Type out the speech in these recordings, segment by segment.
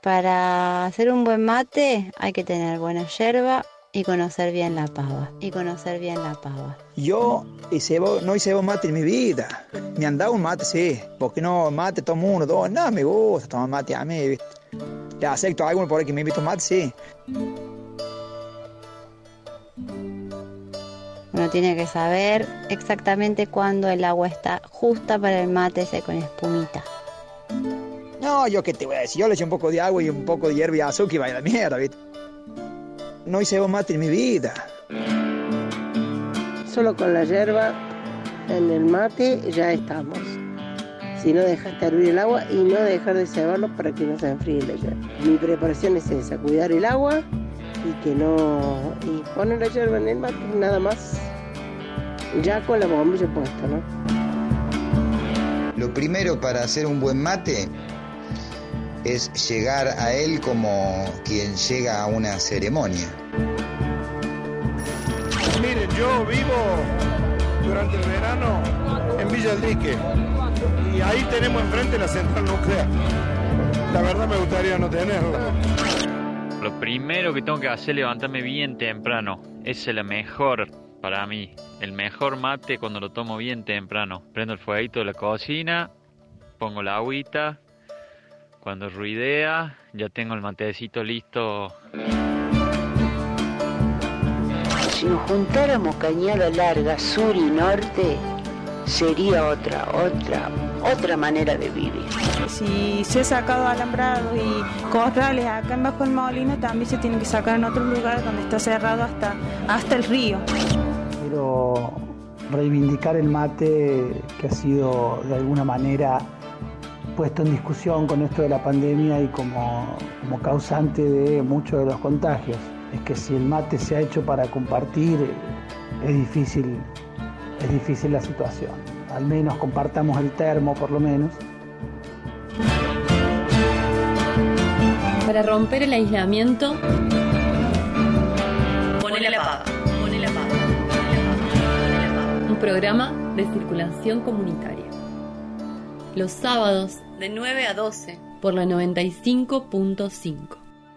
Para hacer un buen mate hay que tener buena yerba y conocer bien la pava. Yo no hice mate en mi vida. Me han dado un mate, sí. Porque no, mate todo mundo, dos. No, me gusta tomar mate a mí, ¿viste? Le acepto a alguno por ahí que me invita a mate, sí. Uno tiene que saber exactamente cuándo el agua está justa para el mate ese con espumita. No, yo qué te voy a decir. Yo le eché un poco de agua y un poco de hierba y azúcar y vaya la mierda, ¿viste? No hice mate en mi vida. Solo con la yerba en el mate ya estamos. Si no, dejaste hervir el agua y no dejar de cebarlo para que no se enfríe la yerba. Mi preparación es esa, cuidar el agua y poner la yerba en el mate, nada más. Ya con la bombilla puesta, ¿no? Lo primero para hacer un buen mate es llegar a él como quien llega a una ceremonia. Miren, yo vivo durante el verano en Villa El Dique y ahí tenemos enfrente la central nuclear. La verdad me gustaría no tenerla. Lo primero que tengo que hacer es levantarme bien temprano. Esa es la mejor para mí. El mejor mate cuando lo tomo bien temprano. Prendo el fueguito de la cocina, pongo la agüita. Cuando ruidea, ya tengo el matecito listo. Si nos juntáramos cañada larga, sur y norte, sería otra manera de vivir. Si se ha sacado alambrados y corrales acá en Bajo el Molino, también se tienen que sacar en otros lugares donde está cerrado hasta el río. Quiero reivindicar el mate que ha sido de alguna manera puesto en discusión con esto de la pandemia y como causante de muchos de los contagios. Es que si el mate se ha hecho para compartir, es difícil la situación. Al menos compartamos el termo, por lo menos. Para romper el aislamiento, ponele la pava. Un programa de circulación comunitaria. Los sábados de 9 a 12 por la 95.5.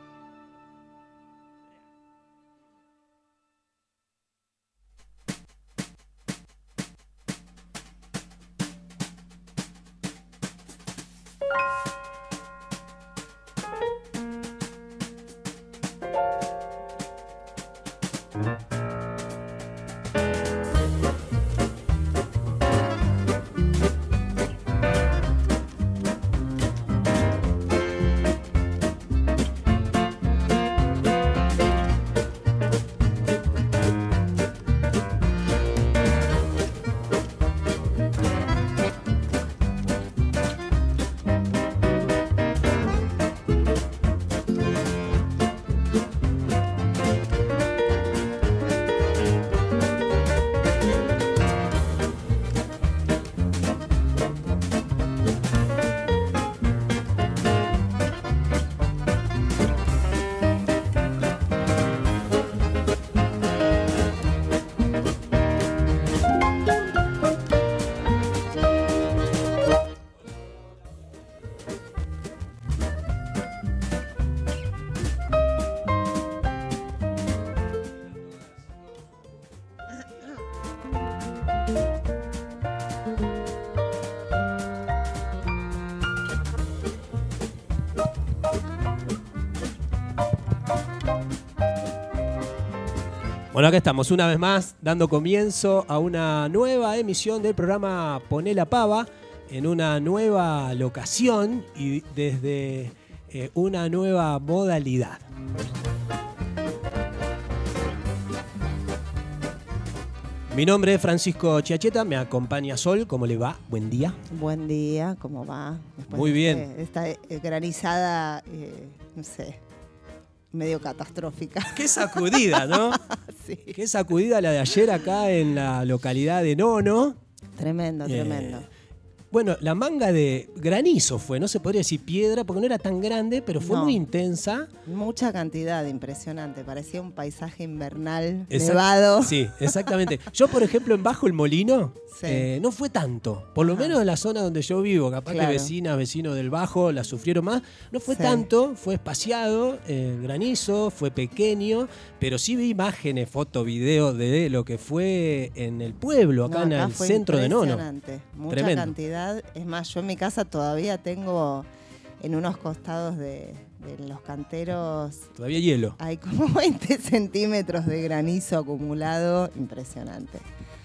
Bueno, acá estamos una vez más dando comienzo a una nueva emisión del programa Poné la Pava en una nueva locación y desde una nueva modalidad. Mi nombre es Francisco Chiacheta, me acompaña Sol. ¿Cómo le va? Buen día. Buen día, ¿cómo va? Después muy bien. Esta granizada, no sé, medio catastrófica. Qué sacudida, ¿no? Sí. Qué sacudida la de ayer acá en la localidad de Nono. Tremendo, tremendo. Bueno, la manga de granizo fue, no se podría decir piedra porque no era tan grande, pero fue muy intensa. Mucha cantidad, impresionante. Parecía un paisaje invernal, nevado. Sí, exactamente. Yo, por ejemplo, en Bajo el Molino, no fue tanto. Por lo menos en la zona donde yo vivo, capaz que vecinos del Bajo la sufrieron más. No fue tanto, fue espaciado, el granizo, fue pequeño, pero sí vi imágenes, fotos, videos de lo que fue en el pueblo, acá en el centro de Nono. Mucha Tremendo. cantidad. Es más, yo en mi casa todavía tengo en unos costados de los canteros. Todavía hielo. Hay como 20 centímetros de granizo acumulado. Impresionante.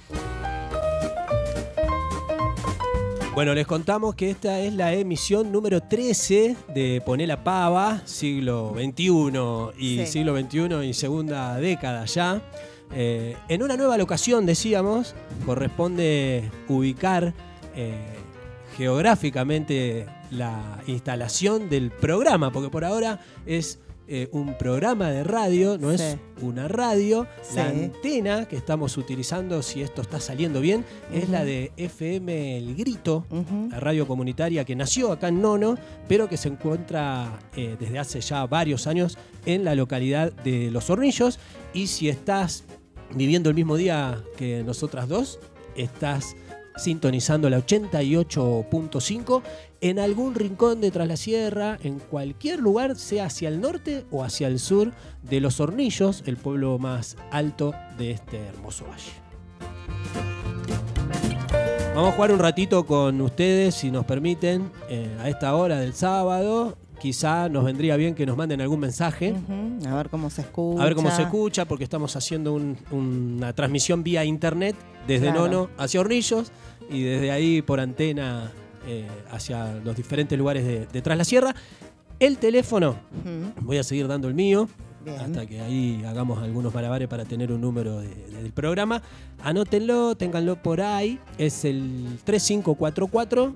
Bueno, les contamos que esta es la emisión número 13 de Poné la Pava, siglo XXI y siglo XXI y segunda década ya. En una nueva locación, decíamos, corresponde ubicar geográficamente la instalación del programa, porque por ahora es un programa de radio, no es una radio. La antena que estamos utilizando, si esto está saliendo bien, es la de FM El Grito, la radio comunitaria que nació acá en Nono, pero que se encuentra desde hace ya varios años en la localidad de Los Hornillos. Y si estás viviendo el mismo día que nosotras dos, estás sintonizando la 88.5 en algún rincón de Tras la Sierra, en cualquier lugar, sea hacia el norte o hacia el sur de Los Hornillos, el pueblo más alto de este hermoso valle. Vamos a jugar un ratito con ustedes, si nos permiten, a esta hora del sábado. Quizá nos vendría bien que nos manden algún mensaje. A ver cómo se escucha. A ver cómo se escucha, porque estamos haciendo una transmisión vía internet desde Nono hacia Hornillos y desde ahí por antena hacia los diferentes lugares de Tras la Sierra. El teléfono, voy a seguir dando el mío, hasta que ahí hagamos algunos malabares para tener un número del programa. Anótenlo, ténganlo por ahí. Es el 3544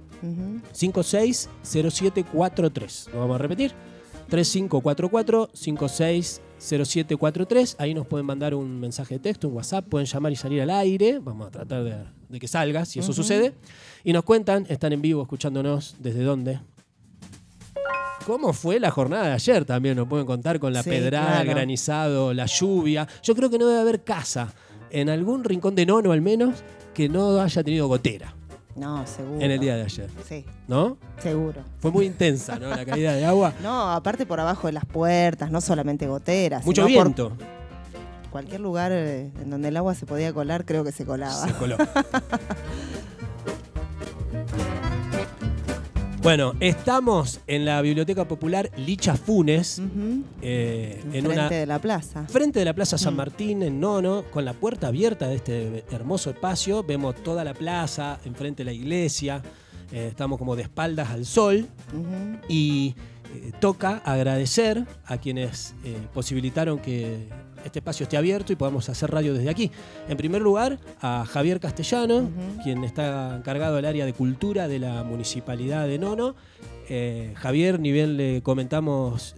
560743. Lo vamos a repetir. 3544 560743. Ahí nos pueden mandar un mensaje de texto, un WhatsApp, pueden llamar y salir al aire. Vamos a tratar de que salga, si eso sucede. Y nos cuentan, están en vivo escuchándonos, ¿desde dónde? ¿Cómo fue la jornada de ayer? También nos pueden contar con la pedrada, el granizado, la lluvia. Yo creo que no debe haber casa, en algún rincón de Nono al menos, que no haya tenido gotera. No, seguro. En el día de ayer. Sí. ¿No? Seguro. Fue muy intensa, ¿no? La caída de agua. No, aparte por abajo de las puertas, no solamente goteras. Mucho viento. Cualquier lugar en donde el agua se podía colar, creo que se colaba. Se coló. Bueno, estamos en la Biblioteca Popular Licha Funes. Frente de la plaza. Frente de la Plaza San Martín, en Nono, con la puerta abierta de este hermoso espacio. Vemos toda la plaza, enfrente de la iglesia. Estamos como de espaldas al sol. Y toca agradecer a quienes posibilitaron que este espacio esté abierto y podamos hacer radio desde aquí. En primer lugar, a Javier Castellano, quien está encargado del área de cultura de la Municipalidad de Nono. Javier, ni bien le comentamos,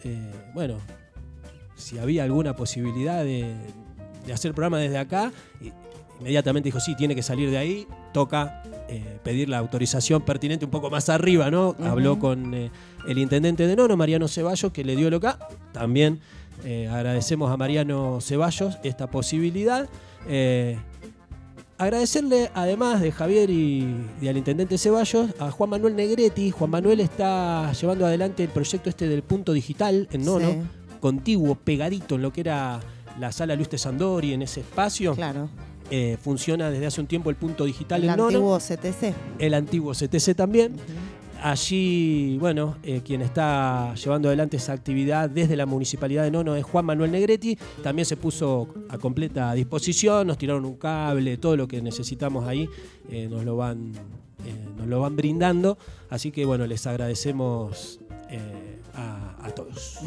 si había alguna posibilidad de hacer el programa desde acá, inmediatamente dijo, sí, tiene que salir de ahí, toca pedir la autorización pertinente un poco más arriba, ¿no? Habló con el intendente de Nono, Mariano Ceballos, que le dio el OK. También agradecemos a Mariano Ceballos esta posibilidad. Agradecerle, además de Javier y al intendente Ceballos, a Juan Manuel Negretti. Juan Manuel está llevando adelante el proyecto del punto digital en Nono, contiguo, pegadito en lo que era la sala Luis Tesandori, en ese espacio. Claro. Funciona desde hace un tiempo el punto digital en Nono. El antiguo CTC. El antiguo CTC también. Allí, quien está llevando adelante esa actividad desde la Municipalidad de Nono es Juan Manuel Negretti. También se puso a completa disposición, nos tiraron un cable, todo lo que necesitamos ahí nos lo van brindando. Así que, les agradecemos a todos.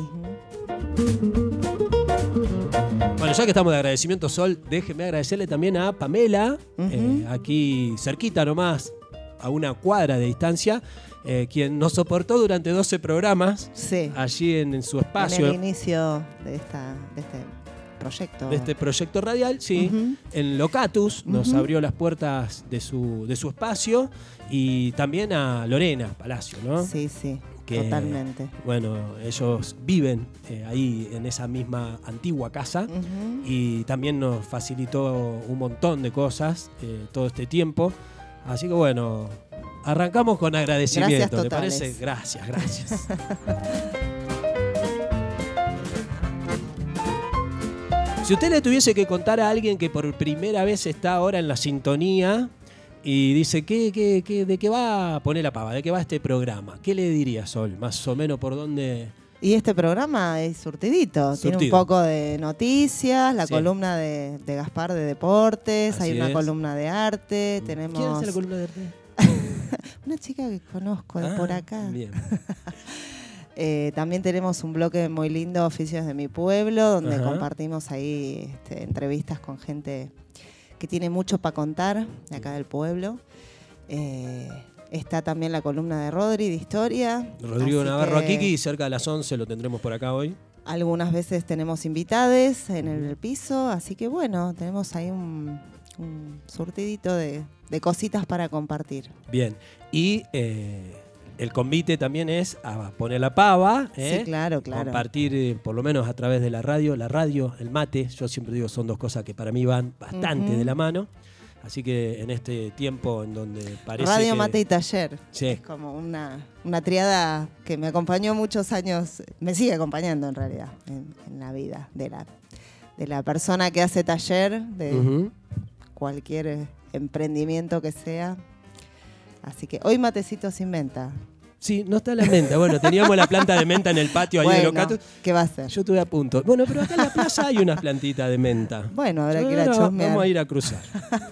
Bueno, ya que estamos de agradecimiento, Sol, déjeme agradecerle también a Pamela, aquí cerquita nomás, a una cuadra de distancia, quien nos soportó durante 12 programas allí en su espacio. En el inicio de proyecto. De este proyecto radial, sí. En Locatus nos abrió las puertas de su espacio, y también a Lorena Palacio, ¿no? Sí, totalmente. Bueno, ellos viven ahí en esa misma antigua casa, y también nos facilitó un montón de cosas todo este tiempo. Así que bueno, arrancamos con agradecimiento, ¿te parece? Gracias. Si usted le tuviese que contar a alguien que por primera vez está ahora en la sintonía y dice, ¿de qué va a poner la pava? ¿De qué va este programa? ¿Qué le diría, Sol? Más o menos por dónde... Y este programa es surtidito. Tiene un poco de noticias, la columna de Gaspar de deportes, Así hay una es. columna de arte. Tenemos... ¿Quién hace la columna de arte? Una chica que conozco de por acá. Bien. También tenemos un bloque muy lindo, Oficios de mi Pueblo, donde compartimos ahí entrevistas con gente que tiene mucho para contar de acá del pueblo. Está también la columna de Rodri de Historia. Rodrigo Navarro Aquiki, cerca de las 11 lo tendremos por acá hoy. Algunas veces tenemos invitades en el piso, así que bueno, tenemos ahí un surtidito de cositas para compartir. Bien, y el convite también es a poner la pava. Sí, claro. Compartir por lo menos a través de la radio, el mate. Yo siempre digo, son dos cosas que para mí van bastante de la mano. Así que en este tiempo en donde parece radio, mate y taller. Sí. Es como una triada que me acompañó muchos años, me sigue acompañando en realidad en la vida de la persona que hace taller, de cualquier emprendimiento que sea. Así que hoy matecito sin menta. Sí, no está la menta. Bueno, teníamos la planta de menta en el patio ahí de Locatus. ¿Qué va a hacer? Yo estuve a punto. Bueno, pero acá en la plaza hay unas plantitas de menta. Bueno, habrá que ir a chusmear. Vamos a ir a cruzar.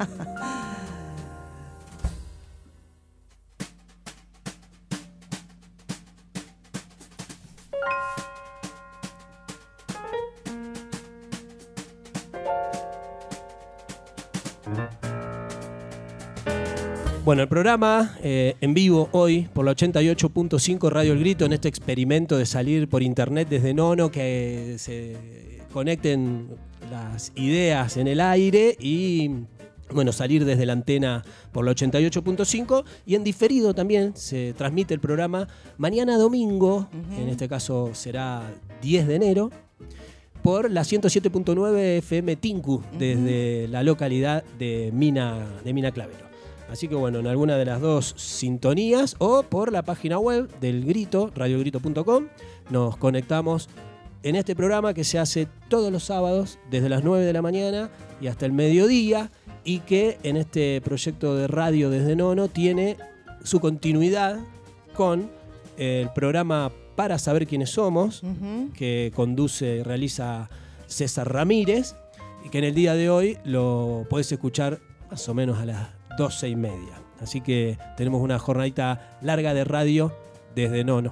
Bueno, el programa en vivo hoy por la 88.5 Radio El Grito, en este experimento de salir por internet desde Nono, que se conecten las ideas en el aire y bueno, salir desde la antena por la 88.5, y en diferido también se transmite el programa mañana domingo, en este caso será 10 de enero, por la 107.9 FM Tinku, desde la localidad de Mina Clavero. Así que bueno, en alguna de las dos sintonías o por la página web del Grito, radiogrito.com, nos conectamos en este programa que se hace todos los sábados desde las 9 de la mañana y hasta el mediodía, y que en este proyecto de radio desde Nono tiene su continuidad con el programa Para Saber Quiénes Somos, que conduce y realiza César Ramírez, y que en el día de hoy lo podés escuchar más o menos a las 12:30. Así que tenemos una jornadita larga de radio desde Nono.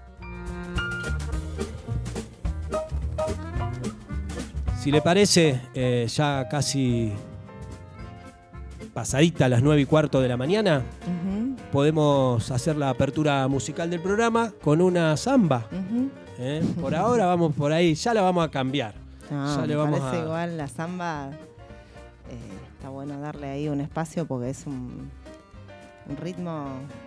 Si le parece, ya casi pasadita a las 9:15 de la mañana, podemos hacer la apertura musical del programa con una samba. Por ahora vamos por ahí, ya la vamos a cambiar. No, me parece igual la samba. Está bueno darle ahí un espacio porque es un ritmo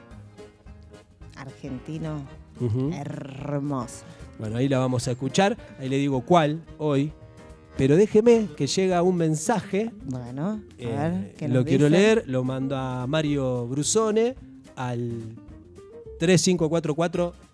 argentino hermoso. Bueno, ahí la vamos a escuchar. Ahí le digo cuál hoy. Pero déjeme que llega un mensaje. Bueno, a ver, ¿qué nos lo quiero dicen? leer. Lo mando a Mario Brusone al 3544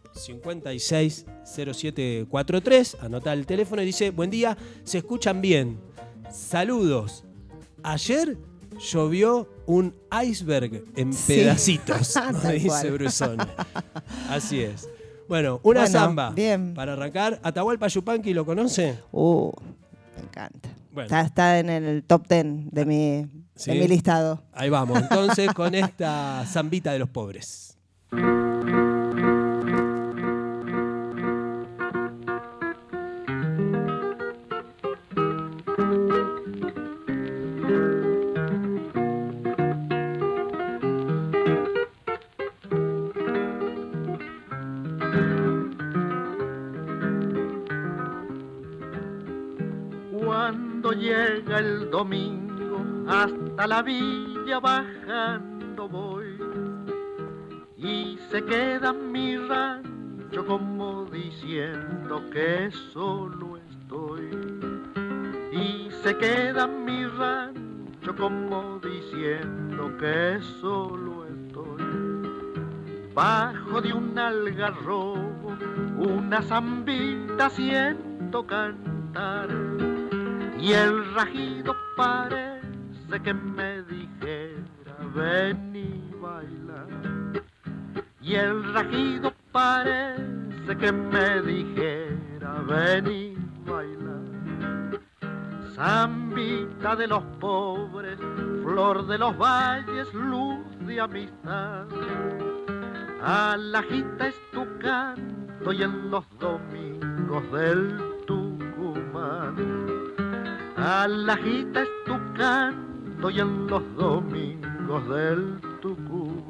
560743. Anota el teléfono y dice: buen día, se escuchan bien. Saludos. Ayer llovió un iceberg en pedacitos, dice Brusone. Así es. Bueno, una samba bien. Para arrancar. Atahualpa Yupanqui, ¿lo conoce? Me encanta. Bueno. Está en el top 10 de mi listado. Ahí vamos, entonces, con esta zambita de los pobres. llega el domingo, hasta la villa bajando voy, y se queda mi rancho como diciendo que solo estoy, y se queda mi rancho como diciendo que solo estoy. Bajo de un algarrobo, una zambita siento cantar, y el rajido parece que me dijera ven y baila. Y el rajido parece que me dijera ven y baila. Zambita de los pobres, flor de los valles, luz de amistad. Alajita es tu canto y en los domingos del Tucumán. Alajita es tu canto y en los domingos del Tucumán.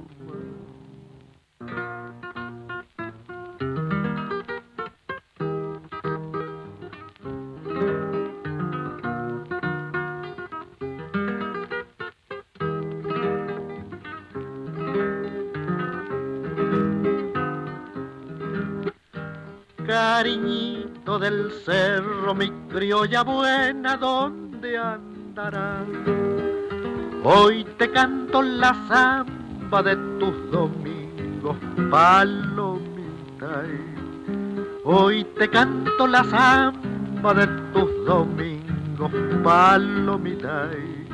Cariñito del cerro, mi criolla buena, ¿dónde andarás? Hoy te canto la zamba de tus domingos, palomita. Hoy te canto la zamba de tus domingos, palomita.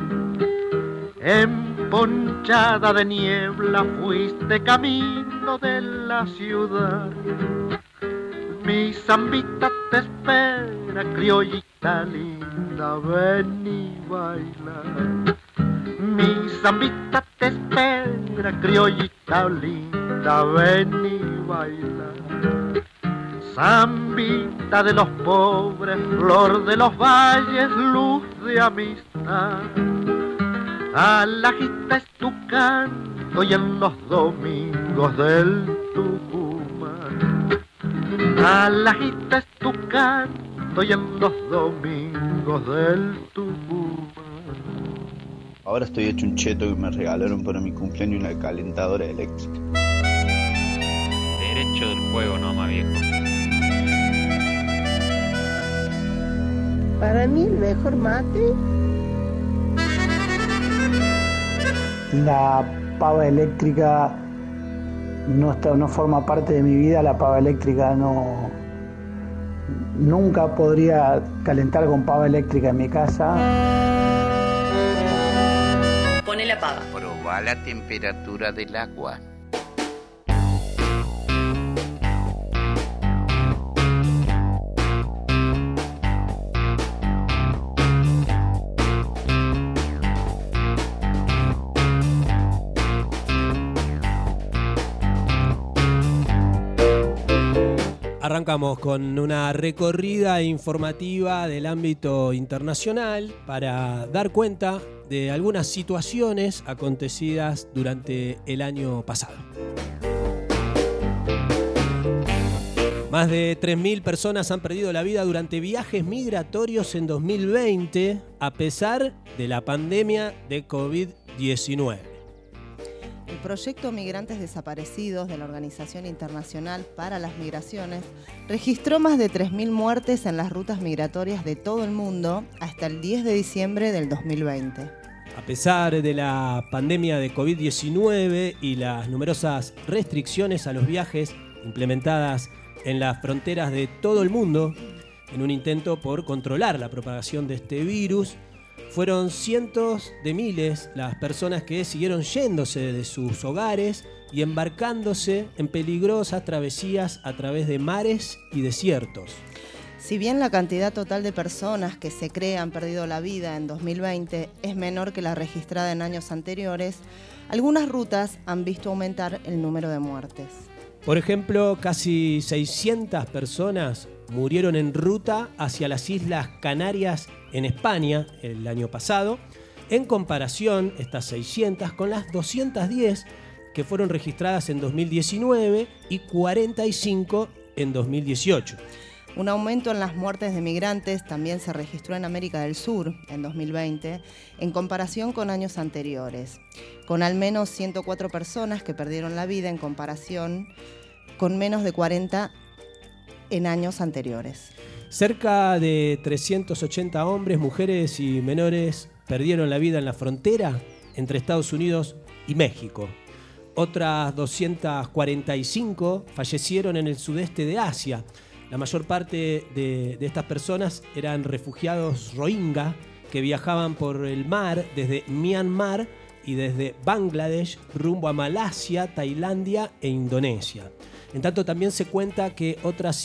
Emponchada de niebla fuiste camino de la ciudad. Mi zambita te espera, criollita linda, ven y baila. Mi zambita te espera, criollita linda, ven y baila. Zambita de los pobres, flor de los valles, luz de amistad. Alajita es tu canto y en los domingos del Tucumán. Alajita es tu canto y en los domingos del Tucumán. Ahora estoy hecho un cheto que me regalaron para mi cumpleaños una calentadora eléctrica. Derecho del fuego nomás, viejo. Para mí el mejor mate. La pava eléctrica no forma parte de mi vida. La pava eléctrica nunca podría calentar con pava eléctrica en mi casa. Pone la pava. Proba la temperatura del agua. Arrancamos con una recorrida informativa del ámbito internacional para dar cuenta de algunas situaciones acontecidas durante el año pasado. Más de 3.000 personas han perdido la vida durante viajes migratorios en 2020, a pesar de la pandemia de COVID-19. El proyecto Migrantes Desaparecidos de la Organización Internacional para las Migraciones registró más de 3.000 muertes en las rutas migratorias de todo el mundo hasta el 10 de diciembre del 2020. A pesar de la pandemia de COVID-19 y las numerosas restricciones a los viajes implementadas en las fronteras de todo el mundo, en un intento por controlar la propagación de este virus, fueron cientos de miles las personas que siguieron yéndose de sus hogares y embarcándose en peligrosas travesías a través de mares y desiertos. Si bien la cantidad total de personas que se cree han perdido la vida en 2020 es menor que la registrada en años anteriores, algunas rutas han visto aumentar el número de muertes. Por ejemplo, casi 600 personas murieron en ruta hacia las Islas Canarias en España el año pasado, en comparación estas 600 con las 210 que fueron registradas en 2019 y 45 en 2018. Un aumento en las muertes de migrantes también se registró en América del Sur en 2020, en comparación con años anteriores, con al menos 104 personas que perdieron la vida en comparación con menos de 40 en años anteriores. Cerca de 380 hombres, mujeres y menores perdieron la vida en la frontera entre Estados Unidos y México. Otras 245 fallecieron en el sudeste de Asia. La mayor parte de estas personas eran refugiados rohingya que viajaban por el mar desde Myanmar y desde Bangladesh rumbo a Malasia, Tailandia e Indonesia. En tanto, también se cuenta que otras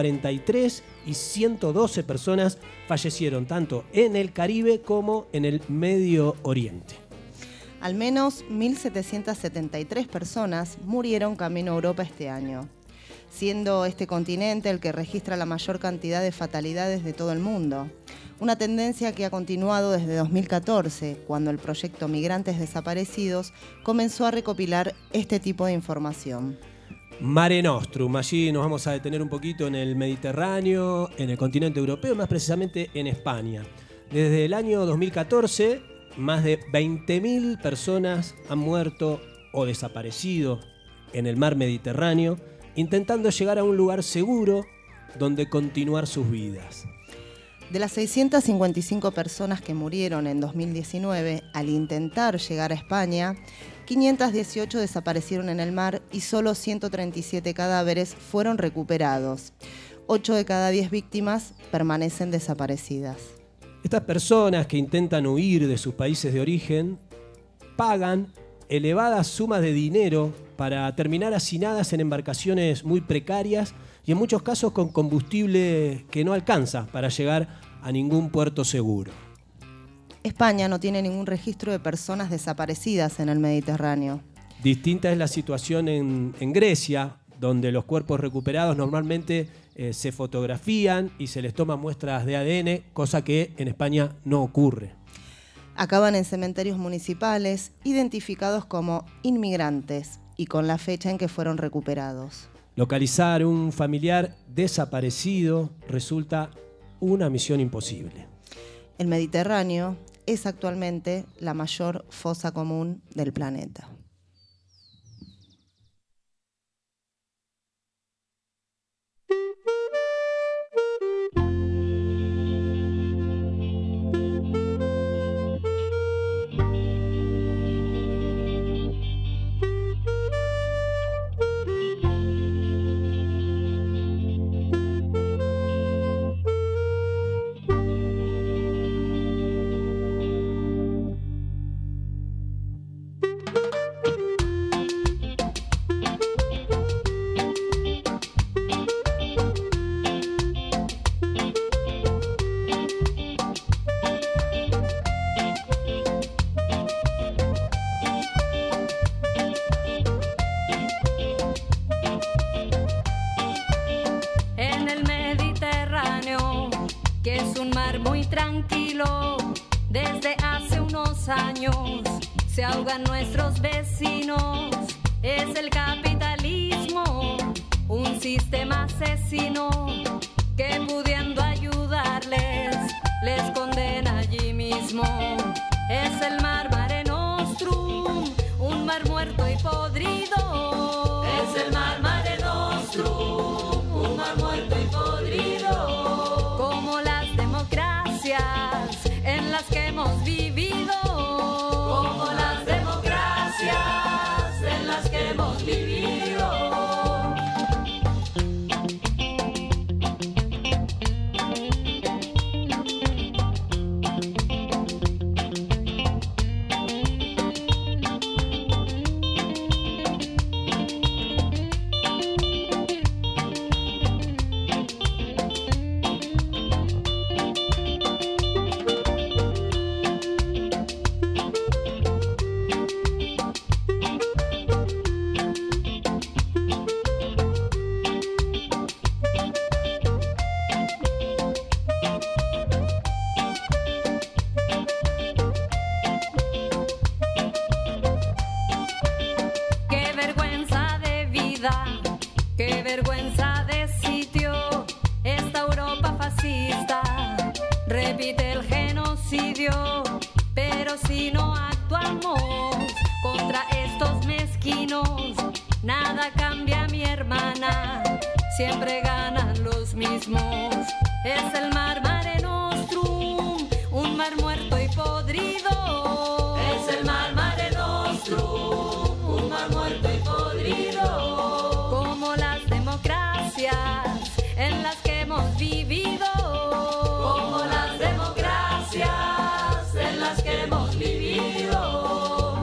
143 y 112 personas fallecieron tanto en el Caribe como en el Medio Oriente. Al menos 1.773 personas murieron camino a Europa este año, siendo este continente el que registra la mayor cantidad de fatalidades de todo el mundo. Una tendencia que ha continuado desde 2014, cuando el proyecto Migrantes Desaparecidos comenzó a recopilar este tipo de información. Mare Nostrum, allí nos vamos a detener un poquito en el Mediterráneo, en el continente europeo, más precisamente en España. Desde el año 2014, más de 20.000 personas han muerto o desaparecido en el mar Mediterráneo, intentando llegar a un lugar seguro donde continuar sus vidas. De las 655 personas que murieron en 2019 al intentar llegar a España, 518 desaparecieron en el mar y solo 137 cadáveres fueron recuperados. 8 de cada 10 víctimas permanecen desaparecidas. Estas personas que intentan huir de sus países de origen pagan elevadas sumas de dinero para terminar hacinadas en embarcaciones muy precarias y en muchos casos con combustible que no alcanza para llegar a ningún puerto seguro. España no tiene ningún registro de personas desaparecidas en el Mediterráneo. Distinta es la situación en Grecia, donde los cuerpos recuperados normalmente se fotografían y se les toman muestras de ADN, cosa que en España no ocurre. Acaban en cementerios municipales, identificados como inmigrantes y con la fecha en que fueron recuperados. Localizar un familiar desaparecido resulta una misión imposible. El Mediterráneo es actualmente la mayor fosa común del planeta. Se ahogan nuestros vecinos, es el capitalismo, un sistema asesino que pudiendo ayudarles, les condena allí mismo. Es el mar Mare Nostrum, un mar muerto y podrido. Es el mar Mare Nostrum, un mar muerto y podrido. Como las democracias en las que hemos vivido. Pero si no actuamos contra estos mezquinos, nada cambia, mi hermana, siempre ganan los mismos. Es el mar Mare Nostrum, un mar muerto y podrido. Es el mar Mare Nostrum, un mar muerto y podrido. Como las democracias en las que hemos vivido. Como las democracias en las que hemos vivido.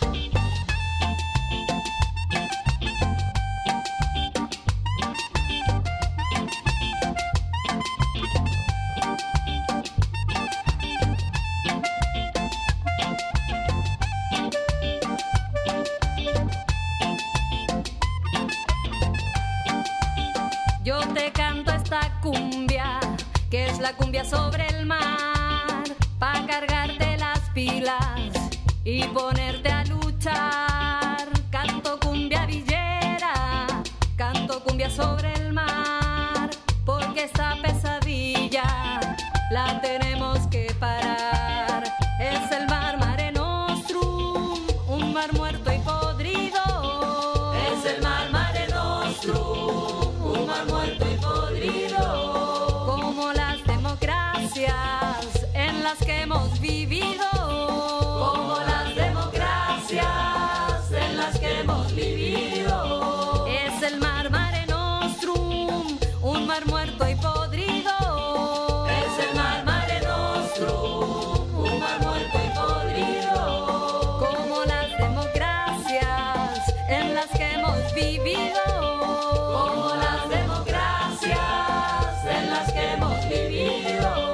Yo te canto esta cumbia, que es la cumbia sobre el mar, pa' cargarte las pilas y ponerte a luchar. Canto cumbia villera, canto cumbia sobre el mar, porque esta pesadilla la tenemos que parar. Es el mar Mare Nostrum, un mar muerto y podrido. Es el mar Mare Nostrum, un mar muerto y podrido. Como las democracias en las que hemos vivido. Como las democracias en las que hemos vivido. Es el mar Mare Nostrum, un mar muerto y podrido. Es el mar Mare Nostrum, un mar muerto y podrido. Como las democracias en las que hemos vivido. Como las democracias en las que hemos vivido.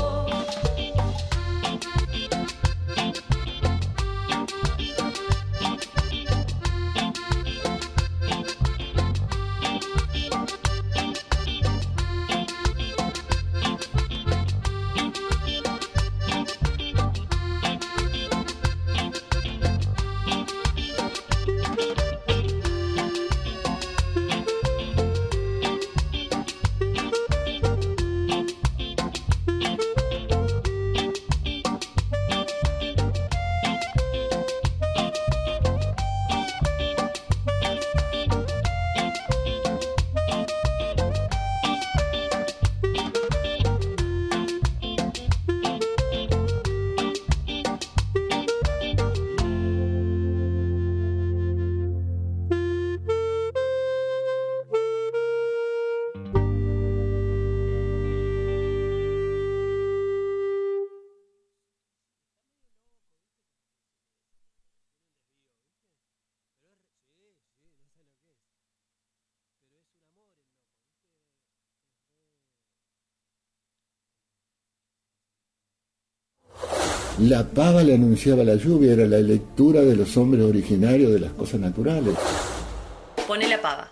La pava le anunciaba la lluvia, era la lectura de los hombres originarios de las cosas naturales. Pone la pava.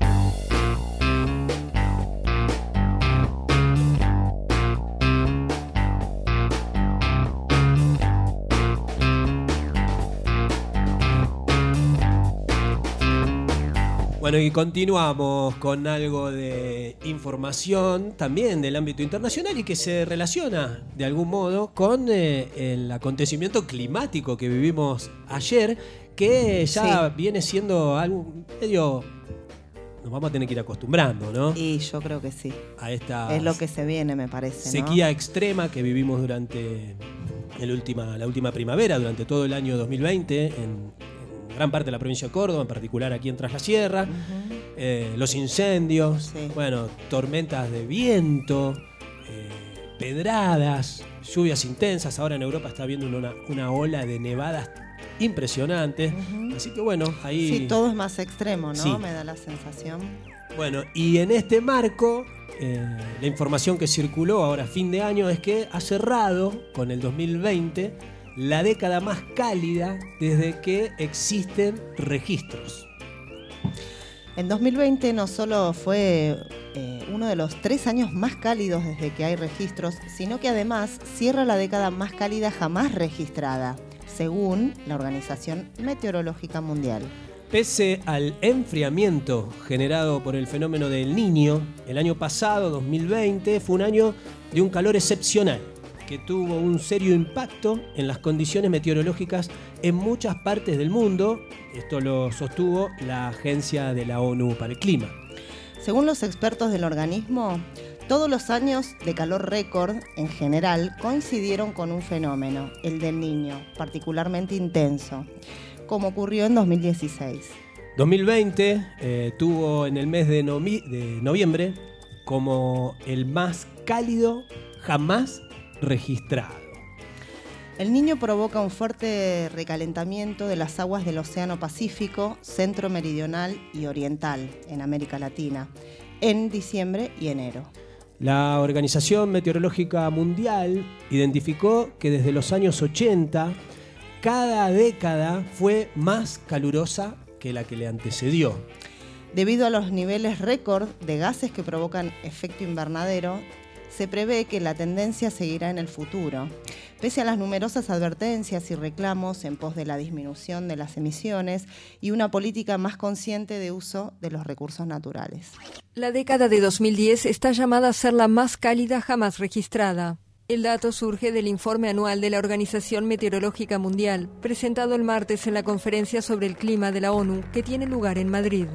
Bueno, y continuamos con algo de información también del ámbito internacional y que se relaciona de algún modo con el acontecimiento climático que vivimos ayer, que ya viene siendo algo medio... Nos vamos a tener que ir acostumbrando, ¿no? Y yo creo que sí. A esta... Es lo que se viene, me parece, ¿no? Sequía extrema que vivimos durante la última primavera, durante todo el año 2020, en gran parte de la provincia de Córdoba, en particular aquí en Tras la Sierra. Los incendios, bueno, tormentas de viento, pedradas, lluvias intensas. Ahora en Europa está habiendo una ola de nevadas impresionante. Así que bueno, ahí... Sí, todo es más extremo, ¿no? Sí. Me da la sensación. Bueno, y en este marco, la información que circuló ahora a fin de año es que ha cerrado con el 2020 la década más cálida desde que existen registros. En 2020 no solo fue uno de los 3 años más cálidos desde que hay registros, sino que además cierra la década más cálida jamás registrada, según la Organización Meteorológica Mundial. Pese al enfriamiento generado por el fenómeno del Niño, el año pasado, 2020, fue un año de un calor excepcional. que tuvo un serio impacto en las condiciones meteorológicas en muchas partes del mundo. Esto lo sostuvo la Agencia de la ONU para el Clima. Según los expertos del organismo, todos los años de calor récord, en general, coincidieron con un fenómeno, el del Niño, particularmente intenso, como ocurrió en 2016. 2020 tuvo en el mes de noviembre como el más cálido jamás registrado. El Niño provoca un fuerte recalentamiento de las aguas del Océano Pacífico, centro meridional y oriental en América Latina, en diciembre y enero. La Organización Meteorológica Mundial identificó que desde los años 80, cada década fue más calurosa que la que le antecedió. Debido a los niveles récord de gases que provocan efecto invernadero, se prevé que la tendencia seguirá en el futuro, pese a las numerosas advertencias y reclamos en pos de la disminución de las emisiones y una política más consciente de uso de los recursos naturales. La década de 2010 está llamada a ser la más cálida jamás registrada. El dato surge del informe anual de la Organización Meteorológica Mundial, presentado el martes en la Conferencia sobre el Clima de la ONU, que tiene lugar en Madrid.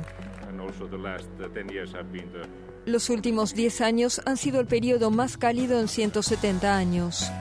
Los últimos 10 años han sido el periodo más cálido en 170 años.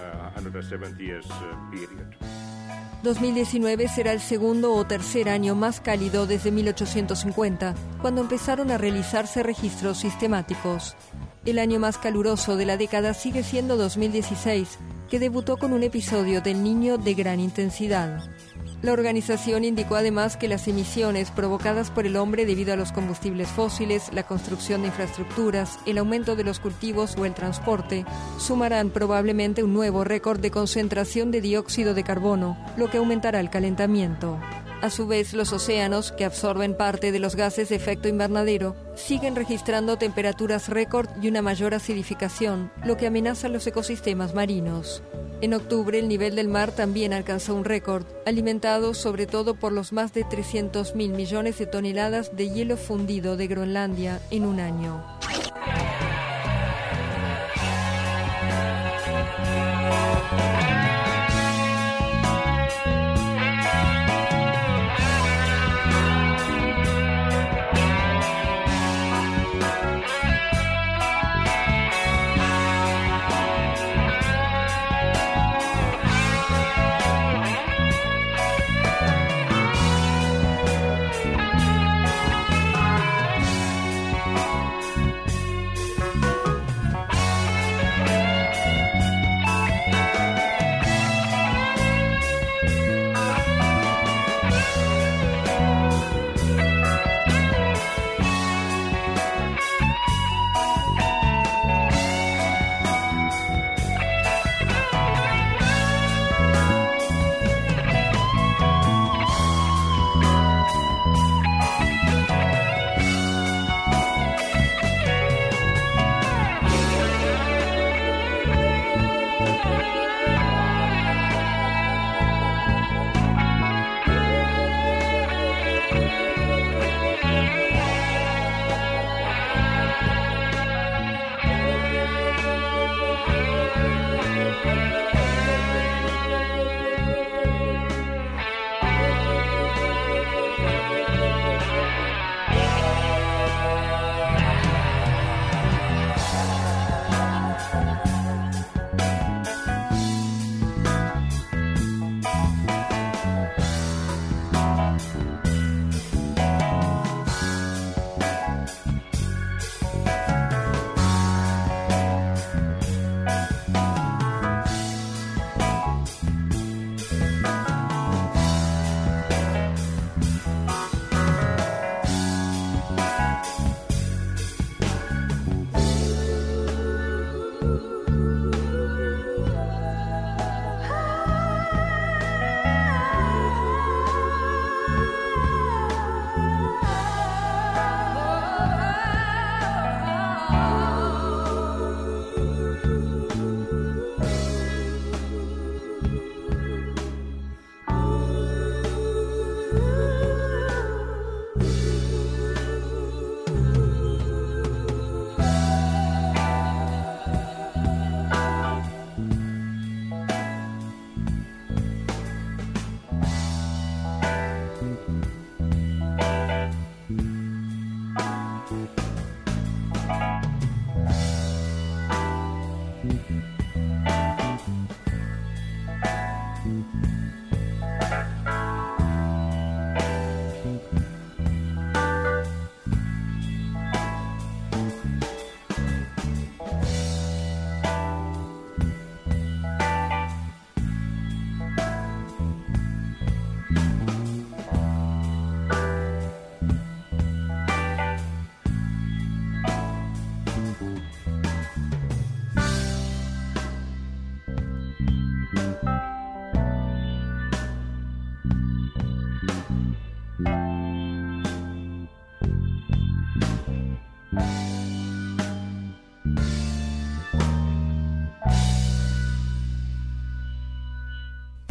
2019 será el segundo o tercer año más cálido desde 1850, cuando empezaron a realizarse registros sistemáticos. El año más caluroso de la década sigue siendo 2016, que debutó con un episodio del Niño de gran intensidad. La organización indicó además que las emisiones provocadas por el hombre debido a los combustibles fósiles, la construcción de infraestructuras, el aumento de los cultivos o el transporte sumarán probablemente un nuevo récord de concentración de dióxido de carbono, lo que aumentará el calentamiento. A su vez, los océanos, que absorben parte de los gases de efecto invernadero, siguen registrando temperaturas récord y una mayor acidificación, lo que amenaza los ecosistemas marinos. En octubre, el nivel del mar también alcanzó un récord, alimentado sobre todo por los más de 300.000 millones de toneladas de hielo fundido de Groenlandia en un año.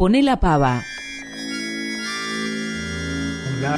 Poné la Pava. Hola.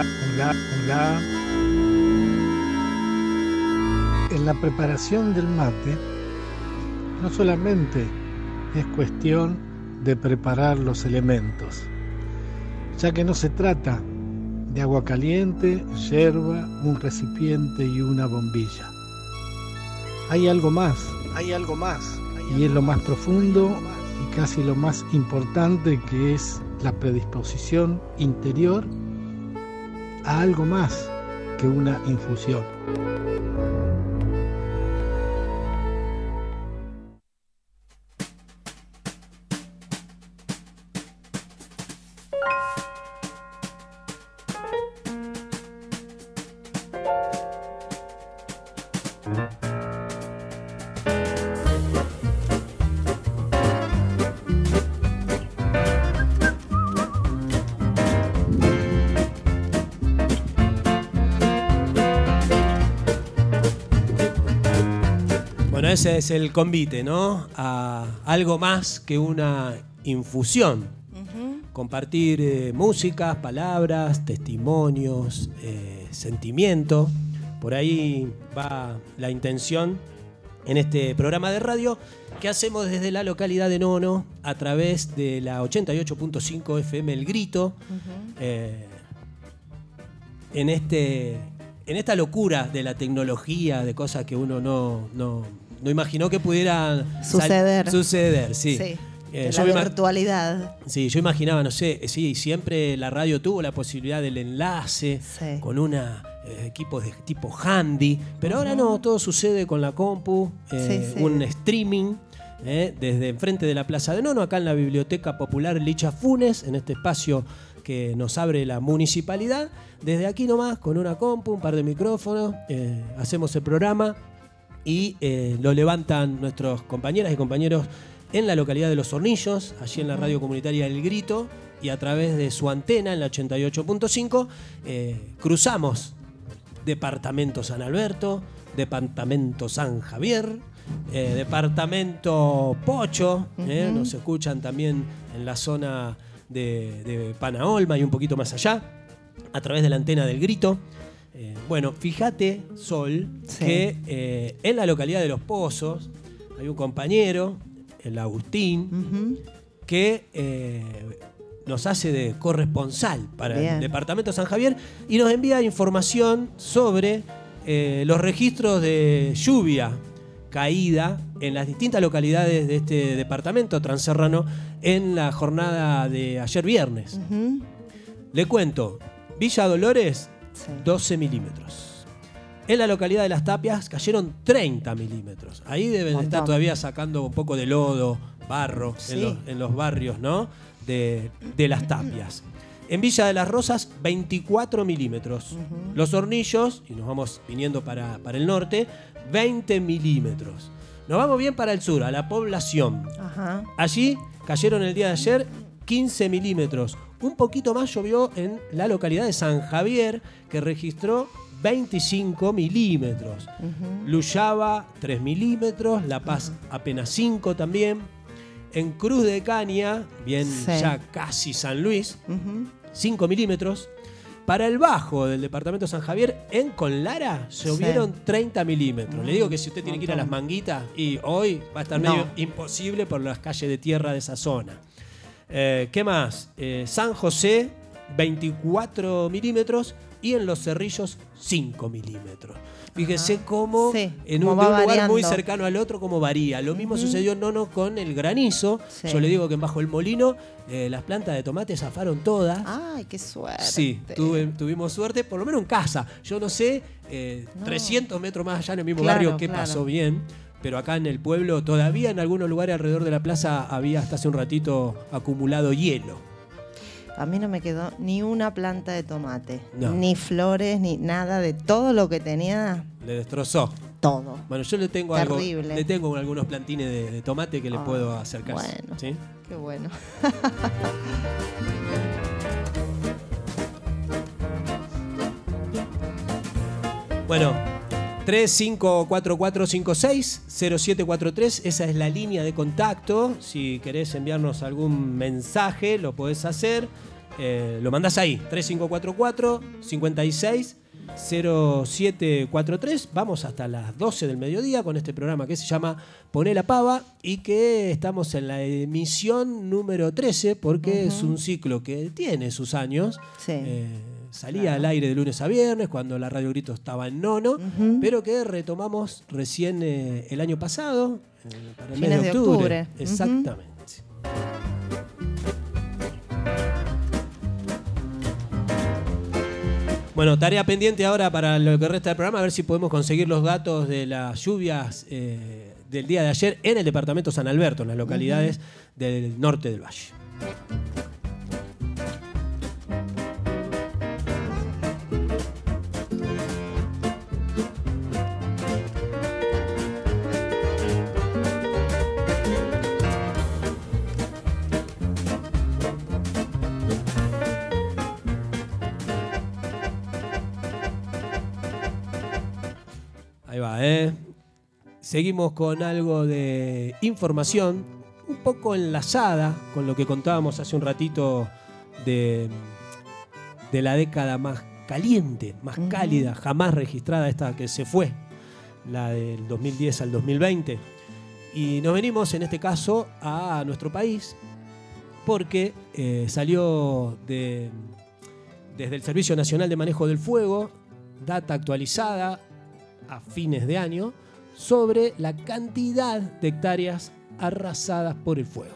En la preparación del mate, no solamente es cuestión de preparar los elementos, ya que no se trata de agua caliente, yerba, un recipiente y una bombilla. Hay algo más, y es lo más profundo y casi lo más importante, que es la predisposición interior a algo más que una infusión. Ese es el convite, ¿no? A algo más que una infusión. Compartir músicas, palabras, testimonios, sentimiento. Por ahí va la intención en este programa de radio que hacemos desde la localidad de Nono a través de la 88.5 FM El Grito. En esta locura de la tecnología, de cosas que uno no imaginó que pudieran suceder, sí. La virtualidad. Sí, yo imaginaba, no sé, sí, siempre la radio tuvo la posibilidad del enlace con una equipos de tipo handy, pero ahora no, todo sucede con la compu, un streaming desde enfrente de la Plaza de Nono, acá en la Biblioteca Popular Licha Funes, en este espacio que nos abre la municipalidad. Desde aquí nomás, con una compu, un par de micrófonos, hacemos el programa y lo levantan nuestros compañeras y compañeros en la localidad de Los Hornillos, allí en la radio comunitaria El Grito, y a través de su antena en la 88.5 cruzamos departamento San Alberto, departamento San Javier, departamento Pocho, nos escuchan también en la zona de Panaolma y un poquito más allá, a través de la antena del Grito. Bueno, fíjate, Sol, que en la localidad de Los Pozos hay un compañero, el Agustín, que nos hace de corresponsal para el departamento San Javier y nos envía información sobre los registros de lluvia caída en las distintas localidades de este departamento transerrano en la jornada de ayer viernes. Le cuento, Villa Dolores, 12 milímetros. En la localidad de Las Tapias cayeron 30 milímetros. Ahí deben estar todavía sacando un poco de lodo, barro, en los barrios, ¿no? de Las Tapias. En Villa de las Rosas, 24 milímetros. Los Hornillos, y nos vamos viniendo para el norte, 20 milímetros. Nos vamos bien para el sur, a la Población. Allí cayeron el día de ayer 15 milímetros. Un poquito más llovió en la localidad de San Javier, que registró 25 milímetros. Luyaba, 3 milímetros. La Paz, apenas 5 también. En Cruz de Caña, ya casi San Luis, 5 milímetros. Para el bajo del departamento de San Javier, en Conlara, llovieron 30 milímetros. Le digo que si usted tiene que ir a Las Manguitas, y hoy va a estar medio imposible por las calles de tierra de esa zona. ¿Qué más? San José, 24 milímetros. Y en Los Cerrillos, 5 milímetros. Fíjese cómo en un lugar muy cercano al otro, cómo varía. Lo mismo sucedió en Nono con el granizo. Yo le digo que Bajo el Molino las plantas de tomate zafaron todas. ¡Ay, qué suerte! Sí, tuvimos suerte, por lo menos en casa. Yo no sé, 300 metros más allá en el mismo barrio, qué pasó bien. Pero acá en el pueblo, todavía en algunos lugares alrededor de la plaza había hasta hace un ratito acumulado hielo. A mí no me quedó ni una planta de tomate, ni flores, ni nada de todo lo que tenía. Le destrozó. Todo. Bueno, yo le tengo terrible. Le tengo algunos plantines de tomate que le puedo acercar. Bueno, ¿sí? Qué bueno. Bueno, 3544560743, esa es la línea de contacto. Si querés enviarnos algún mensaje, lo podés hacer. Lo mandás ahí, 3544-560743. Vamos hasta las 12 del mediodía con este programa que se llama Poné la Pava y que estamos en la emisión número 13 porque es un ciclo que tiene sus años. Sí. Salía al aire de lunes a viernes cuando la Radio Grito estaba en nono, pero que retomamos recién el año pasado, para el mes de octubre. Exactamente. Bueno, tarea pendiente ahora para lo que resta del programa, a ver si podemos conseguir los datos de las lluvias del día de ayer en el departamento San Alberto, en las localidades del norte del valle. Ahí va, Seguimos con algo de información, un poco enlazada con lo que contábamos hace un ratito de la década más caliente, más cálida, jamás registrada, esta que se fue, la del 2010 al 2020. Y nos venimos, en este caso, a nuestro país, porque salió desde el Servicio Nacional de Manejo del Fuego, data actualizada a fines de año, sobre la cantidad de hectáreas arrasadas por el fuego.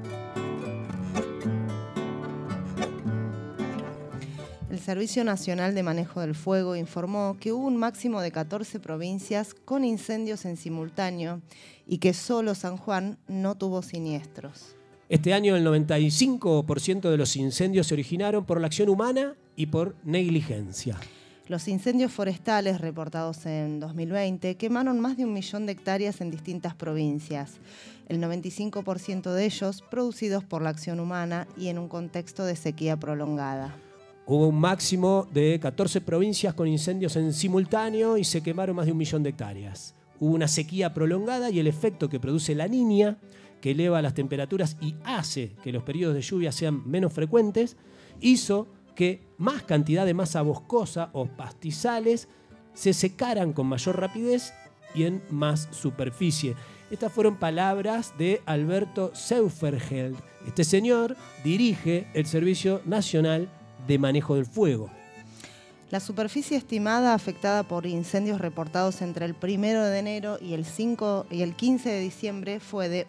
El Servicio Nacional de Manejo del Fuego informó que hubo un máximo de 14 provincias con incendios en simultáneo y que solo San Juan no tuvo siniestros. Este año el 95% de los incendios se originaron por la acción humana y por negligencia. Los incendios forestales reportados en 2020 quemaron más de 1 millón de hectáreas en distintas provincias, el 95% de ellos producidos por la acción humana y en un contexto de sequía prolongada. Hubo un máximo de 14 provincias con incendios en simultáneo y se quemaron más de 1 millón de hectáreas. Hubo una sequía prolongada y el efecto que produce la Niña, que eleva las temperaturas y hace que los periodos de lluvia sean menos frecuentes, hizo que más cantidad de masa boscosa o pastizales se secaran con mayor rapidez y en más superficie. Estas fueron palabras de Alberto Seuferheld. Este señor dirige el Servicio Nacional de Manejo del Fuego. La superficie estimada afectada por incendios reportados entre el 1 de enero y el 15 de diciembre fue de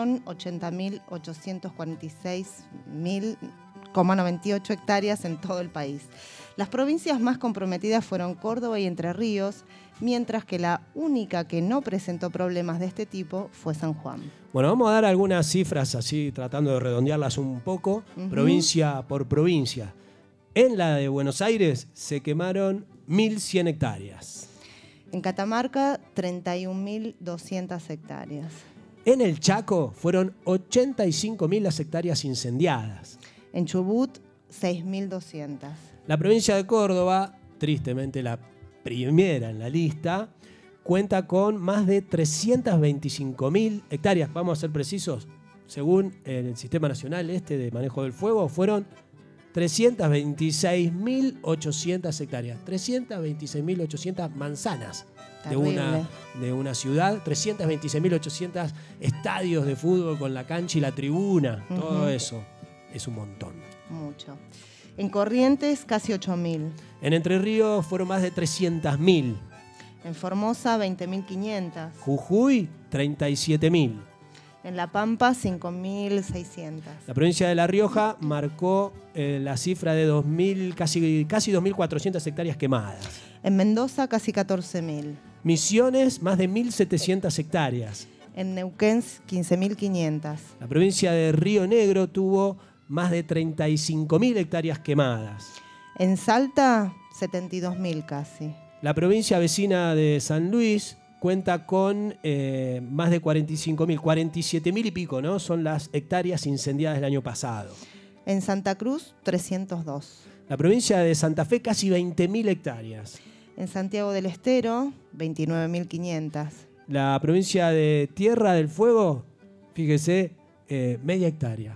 1.880.846.98 hectáreas en todo el país. Las provincias más comprometidas fueron Córdoba y Entre Ríos, mientras que la única que no presentó problemas de este tipo fue San Juan. Bueno, vamos a dar algunas cifras así, tratando de redondearlas un poco, provincia por provincia. En la de Buenos Aires se quemaron 1.100 hectáreas. En Catamarca, 31.200 hectáreas. En el Chaco fueron 85.000 las hectáreas incendiadas. En Chubut, 6.200. La provincia de Córdoba, tristemente la primera en la lista, cuenta con más de 325.000 hectáreas. Vamos a ser precisos, según el Sistema Nacional de Manejo del Fuego, fueron 326.800 hectáreas, 326.800 manzanas de una ciudad, 326.800 estadios de fútbol con la cancha y la tribuna, todo eso es un montón. Mucho. En Corrientes, casi 8.000. En Entre Ríos fueron más de 300.000. En Formosa, 20.500. Jujuy, 37.000. En La Pampa, 5.600. La provincia de La Rioja marcó la cifra de 2.000, casi 2.400 hectáreas quemadas. En Mendoza, casi 14.000. Misiones, más de 1.700 hectáreas. En Neuquén, 15.500. La provincia de Río Negro tuvo más de 35.000 hectáreas quemadas. En Salta, 72.000 casi. La provincia vecina de San Luis cuenta con más de 45.000, 47.000 y pico, ¿no? Son las hectáreas incendiadas del año pasado. En Santa Cruz, 302. La provincia de Santa Fe, casi 20.000 hectáreas. En Santiago del Estero, 29.500. La provincia de Tierra del Fuego, fíjese, media hectárea.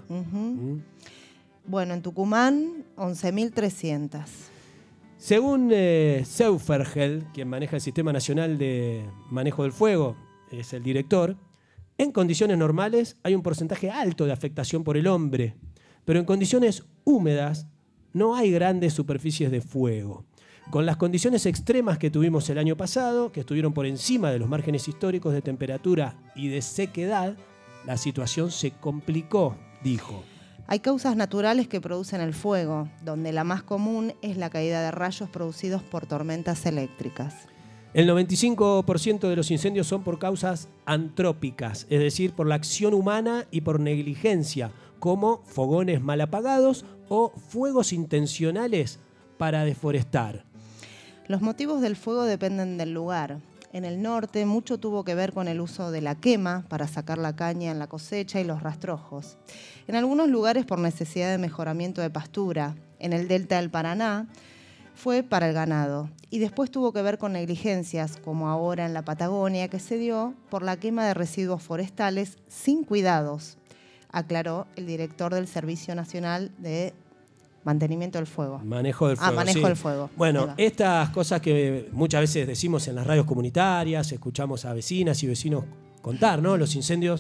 Bueno, en Tucumán, 11.300. Según Seufergel, quien maneja el Sistema Nacional de Manejo del Fuego, es el director, en condiciones normales hay un porcentaje alto de afectación por el hombre, pero en condiciones húmedas no hay grandes superficies de fuego. Con las condiciones extremas que tuvimos el año pasado, que estuvieron por encima de los márgenes históricos de temperatura y de sequedad, la situación se complicó, dijo. Hay causas naturales que producen el fuego, donde la más común es la caída de rayos producidos por tormentas eléctricas. El 95% de los incendios son por causas antrópicas, es decir, por la acción humana y por negligencia, como fogones mal apagados o fuegos intencionales para deforestar. Los motivos del fuego dependen del lugar. En el norte mucho tuvo que ver con el uso de la quema para sacar la caña en la cosecha y los rastrojos. En algunos lugares por necesidad de mejoramiento de pastura. En el delta del Paraná fue para el ganado. Y después tuvo que ver con negligencias, como ahora en la Patagonia, que se dio por la quema de residuos forestales sin cuidados, aclaró el director del Servicio Nacional de Mantenimiento del Fuego. Manejo del fuego. Manejo sí. del fuego. Bueno, estas cosas que muchas veces decimos en las radios comunitarias, escuchamos a vecinas y vecinos contar, ¿no? Los incendios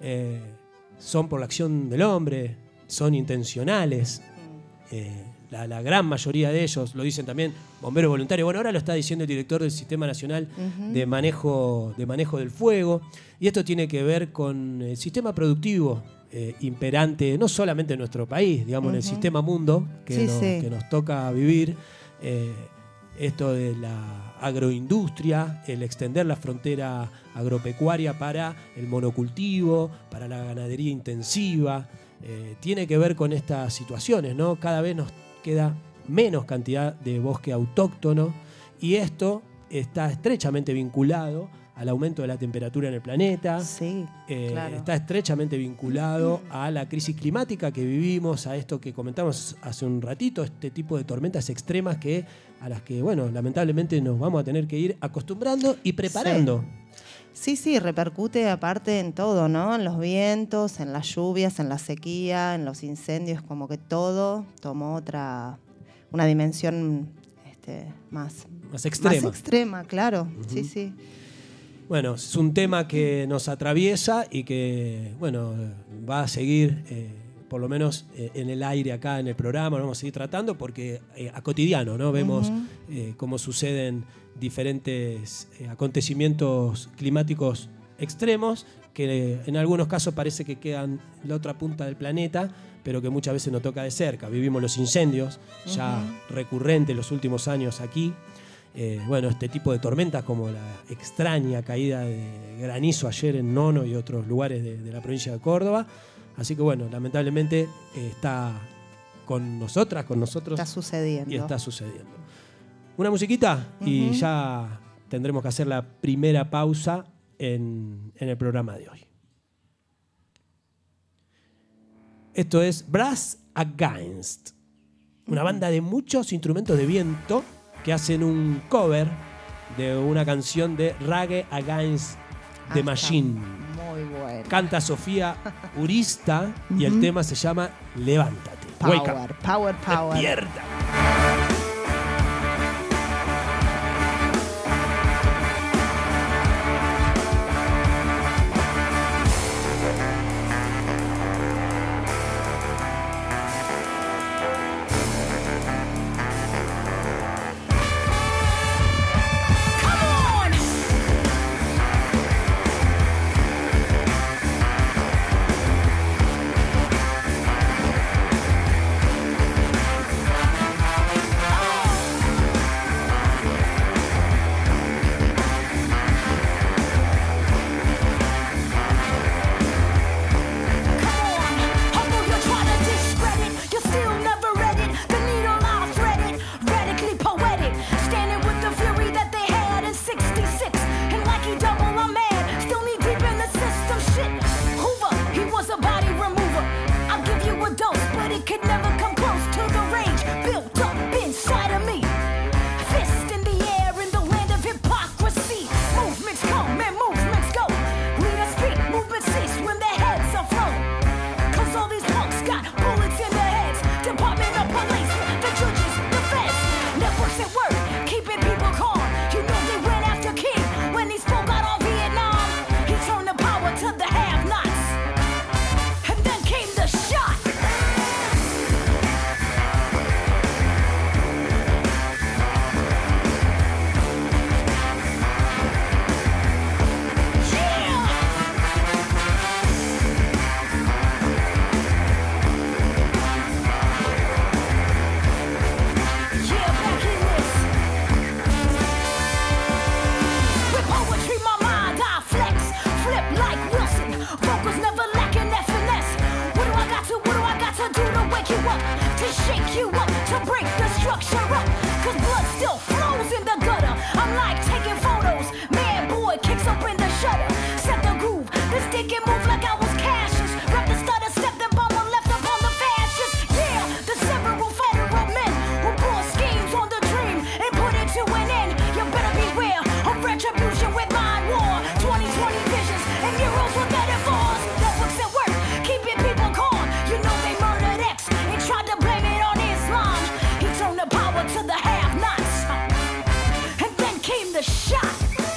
son por la acción del hombre, son intencionales. La gran mayoría de ellos, lo dicen también bomberos voluntarios. Bueno, ahora lo está diciendo el director del Sistema Nacional de Manejo del Fuego. Y esto tiene que ver con el sistema productivo imperante, no solamente en nuestro país, digamos, en el sistema mundo que nos toca vivir. Esto de la agroindustria, el extender la frontera agropecuaria para el monocultivo, para la ganadería intensiva, tiene que ver con estas situaciones, ¿no? Cada vez nos queda menos cantidad de bosque autóctono y esto está estrechamente vinculado al aumento de la temperatura en el planeta. Sí, claro. Está estrechamente vinculado a la crisis climática que vivimos, a esto que comentamos hace un ratito, este tipo de tormentas extremas a las que, bueno, lamentablemente nos vamos a tener que ir acostumbrando y preparando. Sí, repercute aparte en todo, ¿no? En los vientos, en las lluvias, en la sequía, en los incendios, como que todo tomó una dimensión más extrema. Más extrema, claro. Sí. Bueno, es un tema que nos atraviesa y que, bueno, va a seguir, por lo menos en el aire acá en el programa, lo vamos a seguir tratando porque a cotidiano, ¿no? Vemos cómo suceden diferentes acontecimientos climáticos extremos que en algunos casos parece que quedan en la otra punta del planeta, pero que muchas veces nos toca de cerca. Vivimos los incendios ya recurrentes los últimos años aquí. Bueno, este tipo de tormentas como la extraña caída de granizo ayer en Nono y otros lugares de la provincia de Córdoba. Así que bueno, lamentablemente está con nosotros. Está sucediendo. Y está sucediendo. Una musiquita y ya tendremos que hacer la primera pausa en el programa de hoy. Esto es Brass Against, una banda de muchos instrumentos de viento que hacen un cover de una canción de Rage Against the Machine. Muy bueno. Canta Sofía Urista y el tema se llama Levántate. Power. Despierta. up, to shake you up, to break the structure up. Cause blood still flows in the gutter. I'm like taking photos, man boy kicks open the shutter. Set the groove, this dick can move like I was Cassius. Rap the stutter, step the bomber, left upon the fascists. Yeah, the several federal men who brought schemes on the dream and put it to an end. You better beware of retribution with mind war. 2020 visions and heroes with metaphors. Networks at work, keeping people calm. You know they murdered X and tried to blame it on Islam. He turned the power to the have-nots, and then came the shot.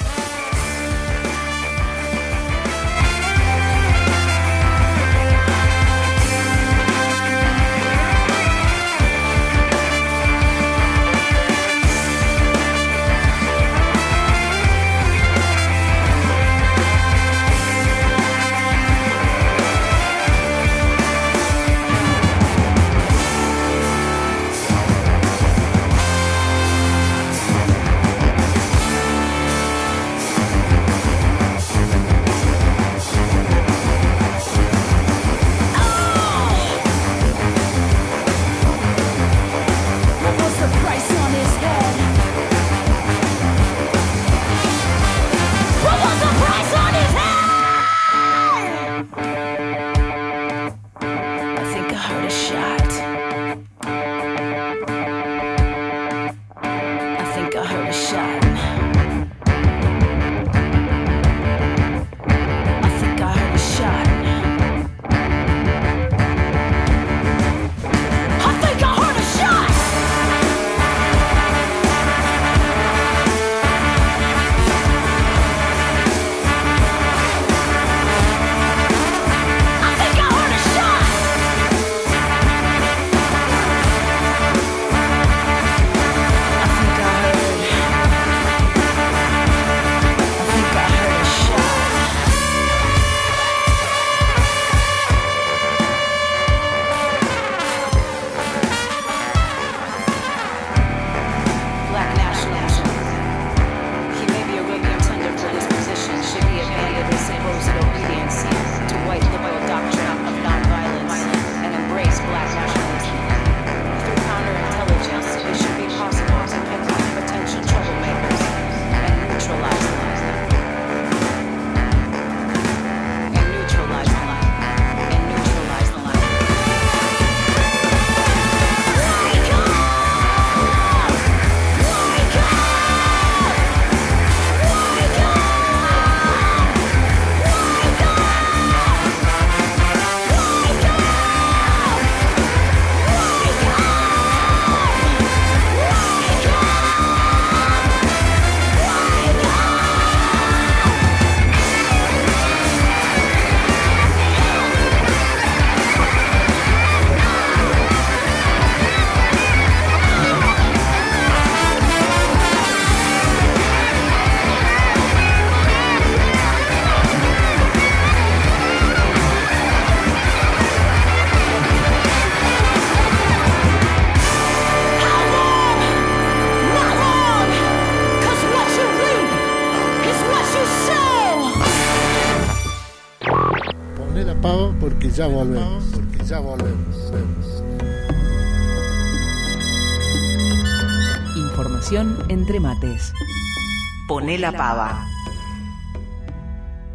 Ya volvemos. Información entre mates. Poné la pava.